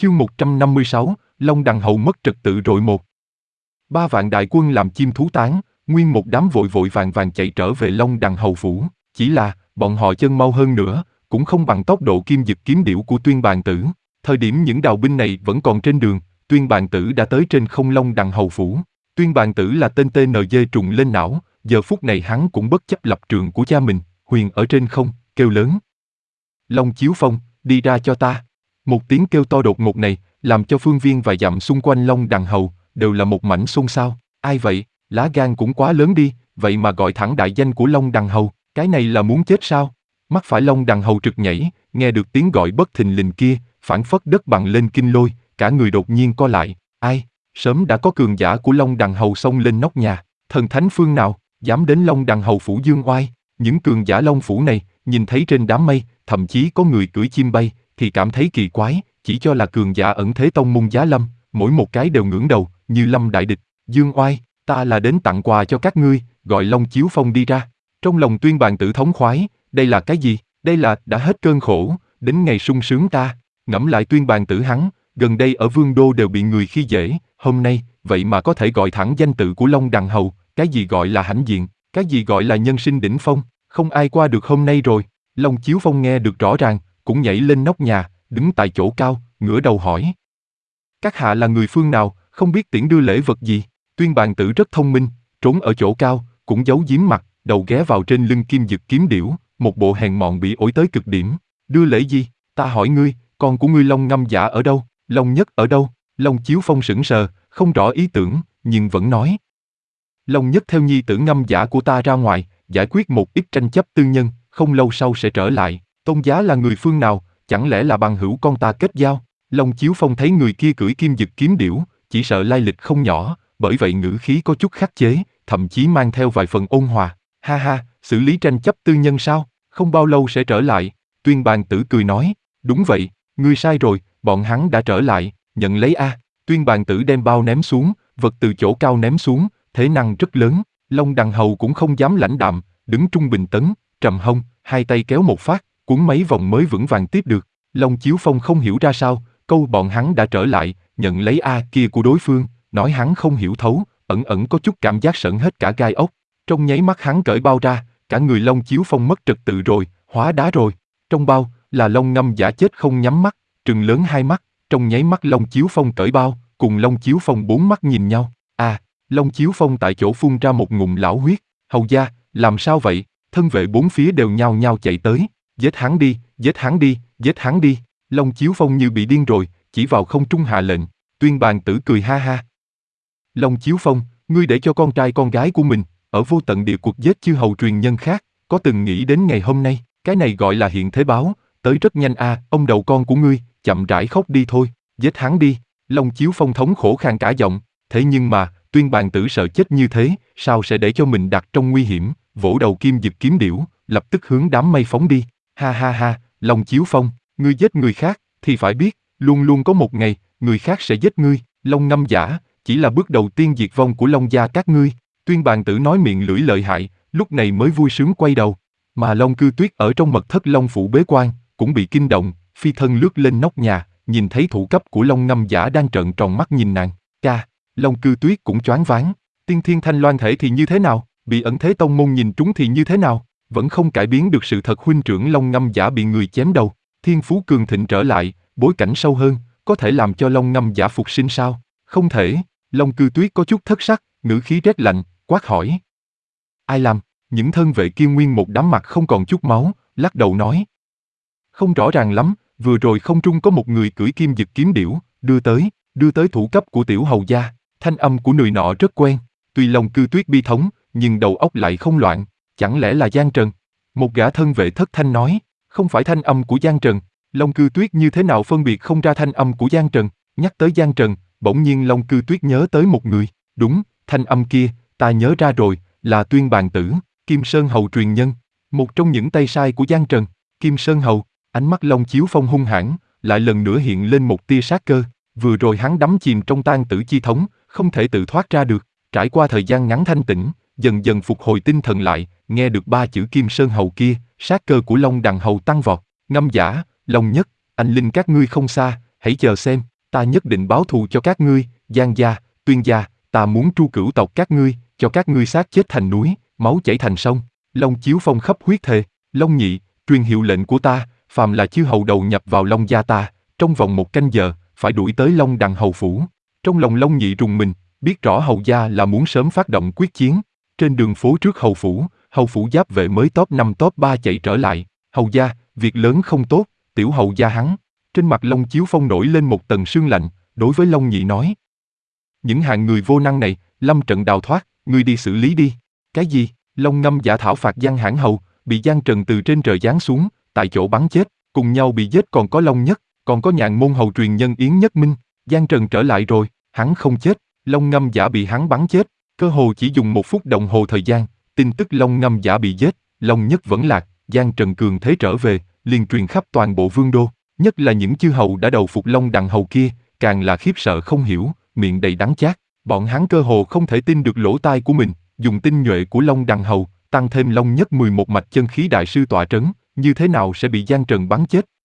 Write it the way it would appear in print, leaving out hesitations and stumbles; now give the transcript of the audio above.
Chương 156, Long Đằng Hầu mất trật tự rồi một. 3 vạn đại quân làm chim thú tán, nguyên một đám vội vội vàng vàng chạy trở về Long Đằng Hầu phủ, chỉ là, bọn họ chân mau hơn nữa, cũng không bằng tốc độ kim dực kiếm điểu của Tuyên Bàn Tử. Thời điểm những đào binh này vẫn còn trên đường, Tuyên Bàn Tử đã tới trên không Long Đằng Hầu phủ. Tuyên Bàn Tử là tên TNG trùng lên não, giờ phút này hắn cũng bất chấp lập trường của cha mình, huyền ở trên không, kêu lớn. Long Chiếu Phong, đi ra cho ta. Một tiếng kêu to đột ngột này, làm cho phương viên vài dặm xung quanh Long Đằng Hầu, đều là một mảnh xôn xao. Ai vậy, lá gan cũng quá lớn đi, vậy mà gọi thẳng đại danh của Long Đằng Hầu, cái này là muốn chết sao? Mắt phải Long Đằng Hầu trực nhảy, nghe được tiếng gọi bất thình lình kia, phảng phất đất bằng lên kinh lôi, cả người đột nhiên co lại. Ai? Sớm đã có cường giả của Long Đằng Hầu xông lên nóc nhà, thần thánh phương nào, dám đến Long Đằng Hầu phủ dương oai? Những cường giả Long phủ này, nhìn thấy trên đám mây, thậm chí có người cưỡi chim bay, thì cảm thấy kỳ quái, chỉ cho là cường giả ẩn thế tông môn giá lâm, mỗi một cái đều ngưỡng đầu, như lâm đại địch. Dương oai, ta là đến tặng quà cho các ngươi, gọi Long Chiếu Phong đi ra. Trong lòng Tuyên Bàn Tử thống khoái, đây là cái gì? Đây là đã hết cơn khổ, đến ngày sung sướng ta. Ngẫm lại Tuyên Bàn Tử hắn, gần đây ở Vương Đô đều bị người khi dễ, hôm nay, vậy mà có thể gọi thẳng danh tự của Long Đằng Hầu, cái gì gọi là hãnh diện, cái gì gọi là nhân sinh đỉnh phong, không ai qua được hôm nay rồi. Long Chiếu Phong nghe được rõ ràng, cũng nhảy lên nóc nhà, đứng tại chỗ cao, ngửa đầu hỏi. Các hạ là người phương nào, không biết tiễn đưa lễ vật gì? Tuyên Bàn Tử rất thông minh, trốn ở chỗ cao, cũng giấu giếm mặt, đầu ghé vào trên lưng kim dực kiếm điểu, một bộ hèn mọn bị ổi tới cực điểm. Đưa lễ gì? Ta hỏi ngươi, con của ngươi Long Ngâm Giả ở đâu? Long Nhất ở đâu? Long Chiếu Phong sững sờ, không rõ ý tưởng, nhưng vẫn nói. Long Nhất theo nhi tử Ngâm Giả của ta ra ngoài, giải quyết một ít tranh chấp tư nhân, không lâu sau sẽ trở lại. Tôn giá là người phương nào, chẳng lẽ là bằng hữu con ta kết giao? Long Chiếu Phong thấy người kia cưỡi kim dực kiếm điểu, chỉ sợ lai lịch không nhỏ, bởi vậy ngữ khí có chút khắc chế, thậm chí mang theo vài phần ôn hòa. Ha ha, xử lý tranh chấp tư nhân sao? Không bao lâu sẽ trở lại. Tuyên Bàn Tử cười nói, đúng vậy, ngươi sai rồi, bọn hắn đã trở lại, nhận lấy a. Tuyên Bàn Tử đem bao ném xuống, vật từ chỗ cao ném xuống, thế năng rất lớn. Long Đằng Hầu cũng không dám lãnh đạm, đứng trung bình tấn, trầm hông, hai tay kéo một phát, cuốn mấy vòng mới vững vàng tiếp được. Long Chiếu Phong không hiểu ra sao, câu bọn hắn đã trở lại, nhận lấy a kia của đối phương, nói hắn không hiểu thấu, ẩn ẩn có chút cảm giác sởn hết cả gai ốc. Trong nháy mắt hắn cởi bao ra, cả người Long Chiếu Phong mất trật tự rồi, hóa đá rồi. Trong bao là Long Ngâm Giả chết không nhắm mắt, trừng lớn hai mắt. Trong nháy mắt Long Chiếu Phong cởi bao, cùng Long Chiếu Phong bốn mắt nhìn nhau. Long Chiếu Phong tại chỗ phun ra một ngụm lão huyết. Hầu gia, làm sao vậy? Thân vệ bốn phía đều nhao nhao chạy tới. Giết hắn đi, giết hắn đi, giết hắn đi. Long Chiếu Phong như bị điên rồi, chỉ vào không trung hạ lệnh. Tuyên Bàn Tử cười ha ha. Long Chiếu Phong, ngươi để cho con trai con gái của mình ở vô tận địa cuộc giết chư hầu truyền nhân khác, có từng nghĩ đến ngày hôm nay? Cái này gọi là hiện thế báo, tới rất nhanh a. Ông đầu con của ngươi, chậm rãi khóc đi thôi, giết hắn đi. Long Chiếu Phong thống khổ khàn cả giọng, thế nhưng mà Tuyên Bàn Tử sợ chết như thế, sao sẽ để cho mình đặt trong nguy hiểm? Vỗ đầu kim dực kiếm điểu, lập tức hướng đám mây phóng đi. Ha ha ha, Long Chiếu Phong, ngươi giết người khác thì phải biết, luôn luôn có một ngày người khác sẽ giết ngươi. Long Ngâm Giả chỉ là bước đầu tiên diệt vong của Long gia các ngươi. Tuyên Bàn Tử nói miệng lưỡi lợi hại, lúc này mới vui sướng quay đầu. Mà Long Cư Tuyết ở trong mật thất Long phủ bế quan, cũng bị kinh động, phi thân lướt lên nóc nhà, nhìn thấy thủ cấp của Long Ngâm Giả đang trợn tròn mắt nhìn nàng. Long Cư Tuyết cũng choáng váng. Tiên Thiên Thanh Loan thể thì như thế nào? Bị ẩn thế tông môn nhìn trúng thì như thế nào? Vẫn không cải biến được sự thật huynh trưởng Long Ngâm Giả bị người chém đầu. Thiên phú cường thịnh trở lại, bối cảnh sâu hơn, có thể làm cho Long Ngâm Giả phục sinh sao? Không thể. Long Cư Tuyết có chút thất sắc, ngữ khí rét lạnh, quát hỏi. Ai làm? Những thân vệ kia nguyên một đám mặt không còn chút máu, lắc đầu nói. Không rõ ràng lắm, vừa rồi không trung có một người cưỡi kim dực kiếm điểu, đưa tới thủ cấp của tiểu hầu gia. Thanh âm của người nọ rất quen, tuy Long Cư Tuyết bi thống, nhưng đầu óc lại không loạn. Chẳng lẽ là Giang Trần? Một gã thân vệ thất thanh nói, không phải thanh âm của Giang Trần. Long Cư Tuyết như thế nào phân biệt không ra thanh âm của Giang Trần? Nhắc tới Giang Trần, bỗng nhiên Long Cư Tuyết nhớ tới một người. Đúng, thanh âm kia, ta nhớ ra rồi, là Tuyên Bàn Tử, Kim Sơn Hầu truyền nhân, một trong những tay sai của Giang Trần. Kim Sơn Hầu, ánh mắt Long Chiếu Phong hung hãn, lại lần nữa hiện lên một tia sát cơ. Vừa rồi hắn đắm chìm trong tang tử chi thống, không thể tự thoát ra được. Trải qua thời gian ngắn thanh tĩnh, dần dần phục hồi tinh thần lại, nghe được 3 chữ Kim Sơn Hầu kia, sát cơ của Long Đằng Hầu tăng vọt. Ngâm Giả, Long Nhất, anh linh các ngươi không xa, hãy chờ xem. Ta nhất định báo thù cho các ngươi, Giang gia, Tuyên gia, ta muốn tru cửu tộc các ngươi, cho các ngươi xác chết thành núi, máu chảy thành sông. Long Chiếu Phong khắp huyết thề. Long Nhị, truyền hiệu lệnh của ta, phàm là chư hầu đầu nhập vào Long gia ta, trong vòng 1 canh giờ, phải đuổi tới Long Đằng hầu phủ. Trong lòng Long Nhị rùng mình, biết rõ hầu gia là muốn sớm phát động quyết chiến. Trên đường phố trước hầu phủ giáp vệ mới top 5 top 3 chạy trở lại. Hầu gia, việc lớn không tốt, tiểu hầu gia hắn. Trên mặt Long Chiếu Phong nổi lên một tầng sương lạnh, đối với Long Nhị nói. Những hạng người vô năng này, lâm trận đào thoát, ngươi đi xử lý đi. Cái gì? Long Ngâm giả thảo phạt Giang Hãn Hầu, bị Giang Trần từ trên trời giáng xuống, tại chỗ bắn chết, cùng nhau bị giết còn có Long Nhất, còn có Nhạn môn hầu truyền nhân Yến Nhất Minh. Giang Trần trở lại rồi, hắn không chết, Long Ngâm giả bị hắn bắn chết, cơ hồ chỉ dùng 1 phút đồng hồ thời gian, tin tức Long Ngâm giả bị giết, Long Nhất vẫn lạc, Giang Trần cường thế trở về, liền truyền khắp toàn bộ vương đô, nhất là những chư hầu đã đầu phục Long Đằng hầu kia, càng là khiếp sợ không hiểu, miệng đầy đắng chát, bọn hắn cơ hồ không thể tin được lỗ tai của mình, dùng tinh nhuệ của Long Đằng hầu, tăng thêm Long Nhất 11 mạch chân khí đại sư tọa trấn, như thế nào sẽ bị Giang Trần bắn chết,